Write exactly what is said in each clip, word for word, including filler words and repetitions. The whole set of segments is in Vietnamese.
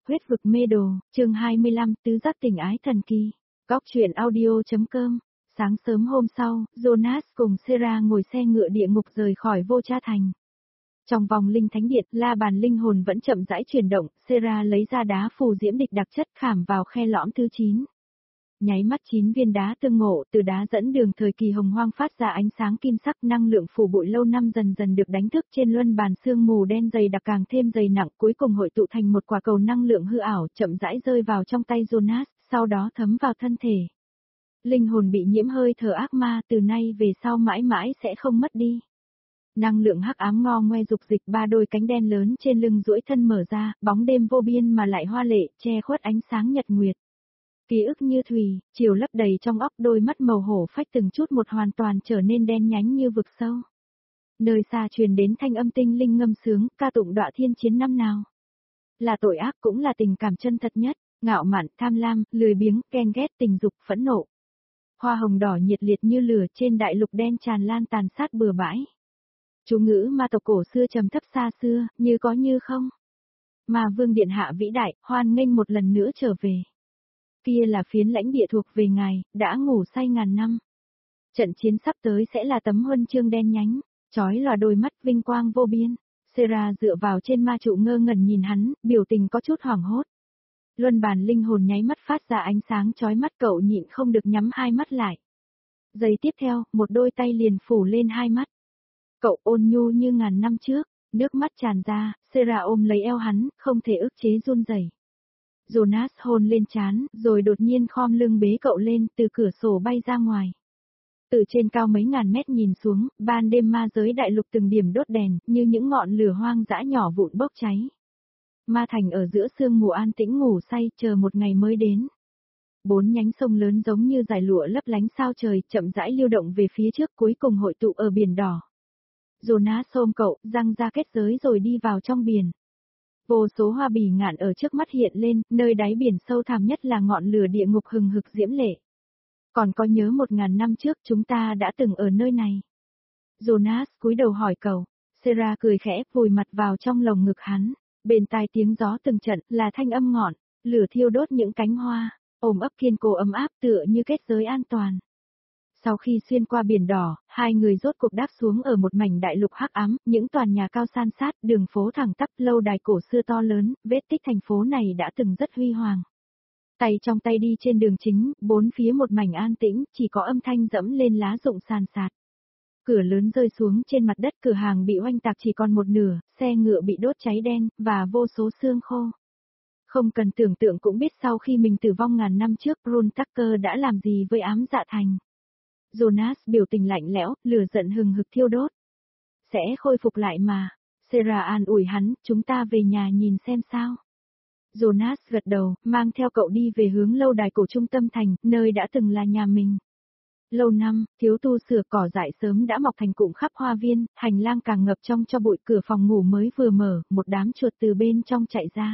Huyết vực mê đồ, chương hai mươi lăm, tứ giác tình ái thần kỳ. Góc truyện audio.com. Sáng sớm hôm sau, Jonas cùng Sarah ngồi xe ngựa địa ngục rời khỏi Vô Cha Thành. Trong vòng linh thánh điện, la bàn linh hồn vẫn chậm rãi chuyển động, Sarah lấy ra đá phù diễm địch đặc chất khảm vào khe lõm thứ chín. Nháy mắt chín viên đá tương ngộ, từ đá dẫn đường thời kỳ hồng hoang phát ra ánh sáng kim sắc, năng lượng phủ bụi lâu năm dần dần được đánh thức trên luân bàn sương mù đen dày đặc càng thêm dày nặng, cuối cùng hội tụ thành một quả cầu năng lượng hư ảo, chậm rãi rơi vào trong tay Jonas, sau đó thấm vào thân thể. Linh hồn bị nhiễm hơi thở ác ma, từ nay về sau mãi mãi sẽ không mất đi. Năng lượng hắc ám ngo ngoe dục dịch, ba đôi cánh đen lớn trên lưng duỗi thân mở ra, bóng đêm vô biên mà lại hoa lệ, che khuất ánh sáng nhật nguyệt. Ký ức như thủy, chiều lấp đầy trong óc, đôi mắt màu hổ phách từng chút một hoàn toàn trở nên đen nhánh như vực sâu. Nơi xa truyền đến thanh âm tinh linh ngâm sướng, ca tụng đọa thiên chiến năm nào. Là tội ác cũng là tình cảm chân thật nhất, ngạo mạn, tham lam, lười biếng, ghen ghét, tình dục, phẫn nộ. Hoa hồng đỏ nhiệt liệt như lửa trên đại lục đen tràn lan tàn sát bừa bãi. Chú ngữ ma tộc cổ xưa trầm thấp xa xưa, như có như không. Mà vương điện hạ vĩ đại, hoan nghênh một lần nữa trở về. Kia là phiến lãnh địa thuộc về ngài, đã ngủ say ngàn năm. Trận chiến sắp tới sẽ là tấm huân chương đen nhánh, chói lòa đôi mắt vinh quang vô biên. Sarah dựa vào trên ma trụ ngơ ngẩn nhìn hắn, biểu tình có chút hoảng hốt. Luân bàn linh hồn nháy mắt phát ra ánh sáng chói mắt, cậu nhịn không được nhắm hai mắt lại. Giây tiếp theo, một đôi tay liền phủ lên hai mắt. Cậu ôn nhu như ngàn năm trước, nước mắt tràn ra, Sarah ôm lấy eo hắn, không thể ức chế run rẩy. Jonas hôn lên trán, rồi đột nhiên khom lưng bế cậu lên, từ cửa sổ bay ra ngoài. Từ trên cao mấy ngàn mét nhìn xuống, ban đêm ma giới đại lục từng điểm đốt đèn, như những ngọn lửa hoang dã nhỏ vụn bốc cháy. Ma thành ở giữa sương mù an tĩnh ngủ say, chờ một ngày mới đến. Bốn nhánh sông lớn giống như dải lụa lấp lánh sao trời, chậm rãi lưu động về phía trước, cuối cùng hội tụ ở biển đỏ. Jonas ôm cậu, răng ra kết giới rồi đi vào trong biển. Vô số hoa bỉ ngạn ở trước mắt hiện lên, nơi đáy biển sâu thẳm nhất là ngọn lửa địa ngục hừng hực diễm lệ. Còn có nhớ một ngàn năm trước chúng ta đã từng ở nơi này. Jonas cúi đầu hỏi cậu. Sarah cười khẽ, vùi mặt vào trong lồng ngực hắn. Bên tai tiếng gió từng trận, là thanh âm ngọn, lửa thiêu đốt những cánh hoa, ôm ấp kiên cố ấm áp tựa như kết giới an toàn. Sau khi xuyên qua biển đỏ, hai người rốt cuộc đáp xuống ở một mảnh đại lục hắc ám, những tòa nhà cao san sát, đường phố thẳng tắp, lâu đài cổ xưa to lớn, vết tích thành phố này đã từng rất huy hoàng. Tay trong tay đi trên đường chính, bốn phía một mảnh an tĩnh, chỉ có âm thanh dẫm lên lá rụng sàn sạt. Cửa lớn rơi xuống trên mặt đất, cửa hàng bị oanh tạc chỉ còn một nửa, xe ngựa bị đốt cháy đen, và vô số xương khô. Không cần tưởng tượng cũng biết sau khi mình tử vong ngàn năm trước, Brun Tucker đã làm gì với ám dạ thành. Jonas biểu tình lạnh lẽo, lửa giận hừng hực thiêu đốt. Sẽ khôi phục lại mà. Sarah an ủi hắn, chúng ta về nhà nhìn xem sao. Jonas gật đầu, mang theo cậu đi về hướng lâu đài cổ trung tâm thành, nơi đã từng là nhà mình. Lâu năm, thiếu tu sửa cỏ dại sớm đã mọc thành cụm khắp hoa viên, hành lang càng ngập trong cho bụi, cửa phòng ngủ mới vừa mở, một đám chuột từ bên trong chạy ra.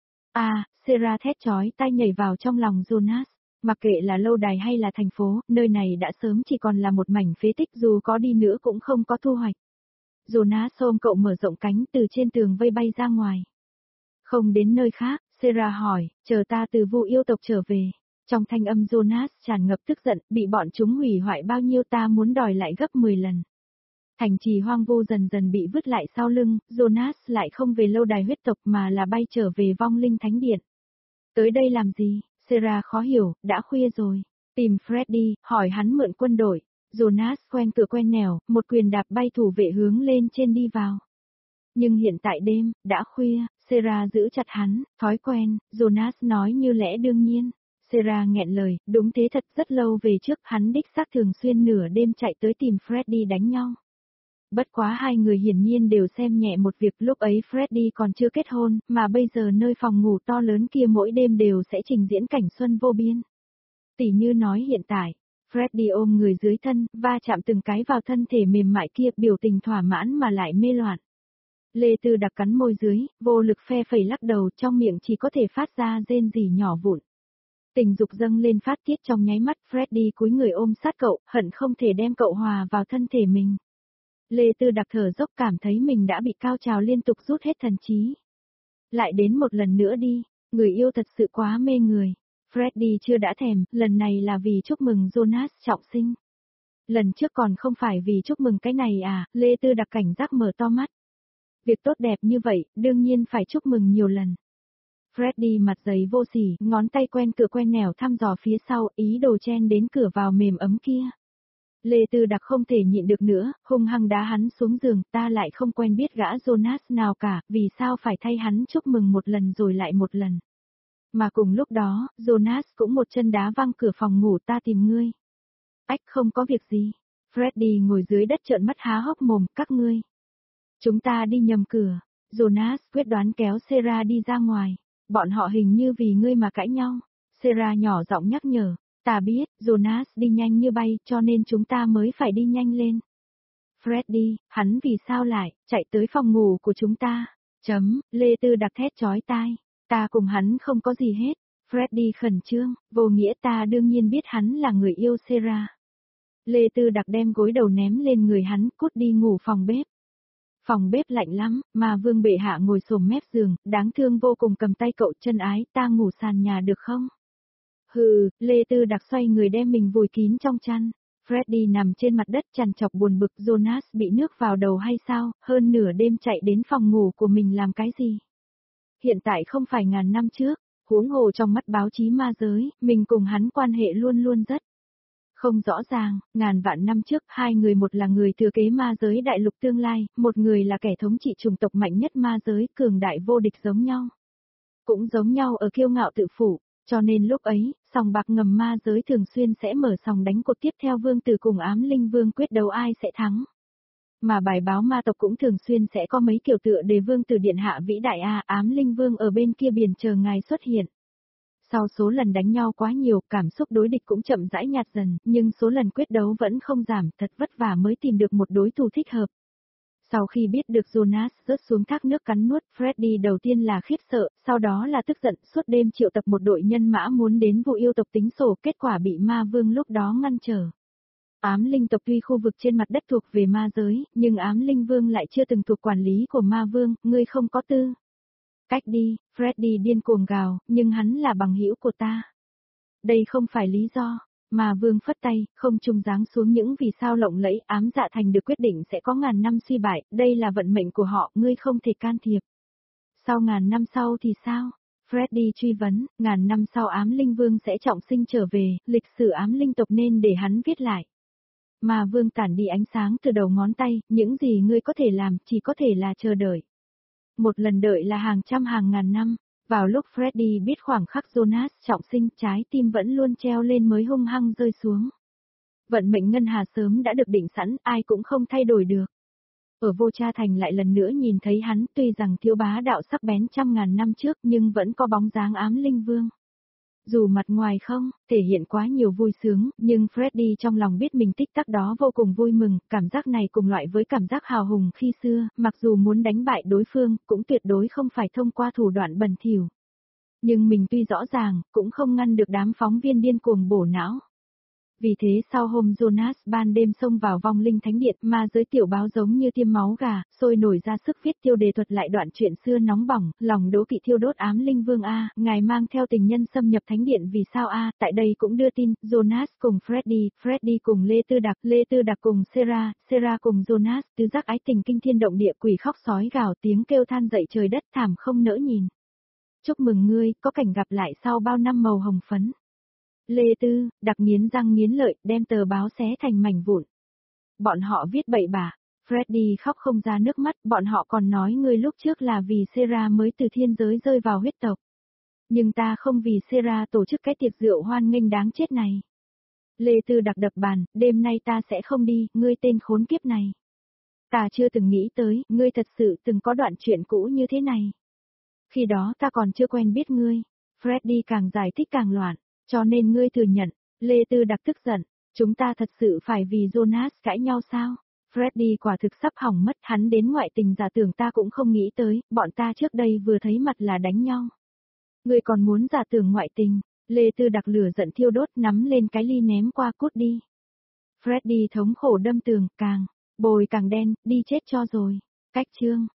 À, Sarah thét chói tai nhảy vào trong lòng Jonas. Mặc kệ là lâu đài hay là thành phố, nơi này đã sớm chỉ còn là một mảnh phế tích, dù có đi nữa cũng không có thu hoạch. Jonas ôm cậu mở rộng cánh, từ trên tường vây bay ra ngoài. Không đến nơi khác, Sarah hỏi, chờ ta từ Vu yêu tộc trở về. Trong thanh âm Jonas tràn ngập tức giận, bị bọn chúng hủy hoại bao nhiêu ta muốn đòi lại gấp mười lần. Thành trì hoang vu dần dần bị vứt lại sau lưng, Jonas lại không về lâu đài huyết tộc mà là bay trở về vong linh thánh điện. Tới đây làm gì? Sarah khó hiểu, đã khuya rồi. Tìm Freddy, hỏi hắn mượn quân đội. Jonas quen cửa quen nẻo, một quyền đạp bay thủ vệ hướng lên trên đi vào. Nhưng hiện tại đêm, đã khuya, Sarah giữ chặt hắn, thói quen, Jonas nói như lẽ đương nhiên. Sarah nghẹn lời, đúng thế thật, rất lâu về trước hắn đích xác thường xuyên nửa đêm chạy tới tìm Freddy đánh nhau. Bất quá hai người hiển nhiên đều xem nhẹ một việc, lúc ấy Freddy còn chưa kết hôn, mà bây giờ nơi phòng ngủ to lớn kia mỗi đêm đều sẽ trình diễn cảnh xuân vô biên. Tỉ như nói hiện tại, Freddy ôm người dưới thân, va chạm từng cái vào thân thể mềm mại kia, biểu tình thỏa mãn mà lại mê loạn. Lê Tư đặc cắn môi dưới, vô lực phe phẩy lắc đầu, trong miệng chỉ có thể phát ra rên rỉ nhỏ vụn. Tình dục dâng lên phát tiết trong nháy mắt, Freddy cúi người ôm sát cậu, hận không thể đem cậu hòa vào thân thể mình. Lê Tư đặc thở dốc, cảm thấy mình đã bị cao trào liên tục rút hết thần trí. Lại đến một lần nữa đi. Người yêu thật sự quá mê người. Freddie chưa đã thèm, lần này là vì chúc mừng Jonas trọng sinh. Lần trước còn không phải vì chúc mừng cái này à, Lê Tư Đặc cảnh giác mở to mắt. Việc tốt đẹp như vậy, đương nhiên phải chúc mừng nhiều lần. Freddie mặt dày vô sỉ, ngón tay quen cửa quen nẻo thăm dò phía sau, ý đồ chen đến cửa vào mềm ấm kia. Lê Tư Đặc không thể nhịn được nữa, hung hăng đá hắn xuống giường, ta lại không quen biết gã Jonas nào cả, vì sao phải thay hắn chúc mừng một lần rồi lại một lần. Mà cùng lúc đó, Jonas cũng một chân đá văng cửa phòng ngủ, ta tìm ngươi. Ách, không có việc gì. Freddie ngồi dưới đất trợn mắt há hốc mồm, các ngươi. Chúng ta đi nhầm cửa. Jonas quyết đoán kéo Sarah đi ra ngoài. Bọn họ hình như vì ngươi mà cãi nhau. Sarah nhỏ giọng nhắc nhở. Ta biết, Jonas đi nhanh như bay, cho nên chúng ta mới phải đi nhanh lên. Freddie, hắn vì sao lại, chạy tới phòng ngủ của chúng ta? Chấm, Lê Tư Đặc thét chói tai. Ta cùng hắn không có gì hết. Freddie khẩn trương, vô nghĩa ta đương nhiên biết hắn là người yêu Sarah. Lê Tư Đặc đem gối đầu ném lên người hắn, cút đi ngủ phòng bếp. Phòng bếp lạnh lắm, mà Vương bệ hạ ngồi xổm mép giường, đáng thương vô cùng cầm tay cậu, chân ái, ta ngủ sàn nhà được không? Hừ, Lê Tư Đặc xoay người đem mình vùi kín trong chăn. Freddie nằm trên mặt đất trằn trọc buồn bực, Jonas bị nước vào đầu hay sao, hơn nửa đêm chạy đến phòng ngủ của mình làm cái gì? Hiện tại không phải ngàn năm trước, huống hồ trong mắt báo chí ma giới, mình cùng hắn quan hệ luôn luôn rất không rõ ràng, ngàn vạn năm trước, hai người một là người thừa kế ma giới đại lục tương lai, một người là kẻ thống trị chủng tộc mạnh nhất ma giới, cường đại vô địch giống nhau. Cũng giống nhau ở kiêu ngạo tự phủ, cho nên lúc ấy, sòng bạc ngầm ma giới thường xuyên sẽ mở sòng đánh cuộc tiếp theo vương tử cùng ám linh vương quyết đấu ai sẽ thắng. Mà bài báo ma tộc cũng thường xuyên sẽ có mấy kiểu tựa đề vương tử điện hạ vĩ đại a, ám linh vương ở bên kia biển chờ ngài xuất hiện. Sau số lần đánh nhau quá nhiều, cảm xúc đối địch cũng chậm rãi nhạt dần, nhưng số lần quyết đấu vẫn không giảm, thật vất vả mới tìm được một đối thủ thích hợp. Sau khi biết được Jonas rớt xuống thác nước cắn nuốt, Freddie đầu tiên là khiếp sợ, sau đó là tức giận, suốt đêm triệu tập một đội nhân mã muốn đến vụ yêu tộc tính sổ, kết quả bị ma vương lúc đó ngăn trở. Ám linh tộc tuy khu vực trên mặt đất thuộc về ma giới, nhưng ám linh vương lại chưa từng thuộc quản lý của ma vương, ngươi không có tư cách đi, Freddie điên cuồng gào, nhưng hắn là bằng hữu của ta. Đây không phải lý do. Ma vương phất tay, không trung giáng xuống những vì sao lộng lẫy, ám dạ thành được quyết định sẽ có ngàn năm suy bại, đây là vận mệnh của họ, ngươi không thể can thiệp. Sau ngàn năm sau thì sao? Freddie truy vấn, ngàn năm sau ám linh vương sẽ trọng sinh trở về, lịch sử ám linh tộc nên để hắn viết lại. Ma vương tản đi ánh sáng từ đầu ngón tay, những gì ngươi có thể làm, chỉ có thể là chờ đợi. Một lần đợi là hàng trăm hàng ngàn năm. Vào lúc Freddie biết khoảng khắc Jonas trọng sinh, trái tim vẫn luôn treo lên mới hung hăng rơi xuống. Vận mệnh ngân hà sớm đã được định sẵn, ai cũng không thay đổi được. Ở Vô Cha Thành lại lần nữa nhìn thấy hắn, tuy rằng thiếu bá đạo sắc bén trăm ngàn năm trước nhưng vẫn có bóng dáng ám linh vương. Dù mặt ngoài không, thể hiện quá nhiều vui sướng, nhưng Freddie trong lòng biết mình tích tắc đó vô cùng vui mừng, cảm giác này cùng loại với cảm giác hào hùng khi xưa, mặc dù muốn đánh bại đối phương, cũng tuyệt đối không phải thông qua thủ đoạn bẩn thỉu. Nhưng mình tuy rõ ràng, cũng không ngăn được đám phóng viên điên cuồng bổ não. Vì thế sau hôm Jonas ban đêm xông vào vong linh thánh điện, ma giới tiểu báo giống như tiêm máu gà, sôi nổi ra sức viết tiêu đề thuật lại đoạn chuyện xưa nóng bỏng, lòng đố kỵ thiêu đốt ám linh vương A, ngài mang theo tình nhân xâm nhập thánh điện vì sao A, tại đây cũng đưa tin, Jonas cùng Freddie, Freddie cùng Lê Tư Đặc, Lê Tư Đặc cùng Sarah, Sarah cùng Jonas, tứ giác ái tình kinh thiên động địa, quỷ khóc sói gào, tiếng kêu than dậy trời đất, thảm không nỡ nhìn. Chúc mừng ngươi, có cảnh gặp lại sau bao năm màu hồng phấn. Lê Tư, Đặc nghiến răng nghiến lợi, đem tờ báo xé thành mảnh vụn. Bọn họ viết bậy bạ, Freddie khóc không ra nước mắt, bọn họ còn nói ngươi lúc trước là vì Sarah mới từ thiên giới rơi vào huyết tộc. Nhưng ta không vì Sarah tổ chức cái tiệc rượu hoan nghênh đáng chết này. Lê Tư Đặc đập bàn, đêm nay ta sẽ không đi, ngươi tên khốn kiếp này. Ta chưa từng nghĩ tới, ngươi thật sự từng có đoạn chuyện cũ như thế này. Khi đó ta còn chưa quen biết ngươi. Freddie càng giải thích càng loạn. Cho nên ngươi thừa nhận, Lê Tư Đặc tức giận, chúng ta thật sự phải vì Jonas cãi nhau sao? Freddie quả thực sắp hỏng mất, hắn đến ngoại tình giả tưởng ta cũng không nghĩ tới, bọn ta trước đây vừa thấy mặt là đánh nhau. Ngươi còn muốn giả tưởng ngoại tình, Lê Tư Đặc lửa giận thiêu đốt nắm lên cái ly ném qua cút đi. Freddie thống khổ đâm tường, càng, bồi càng đen, đi chết cho rồi. Cách chương.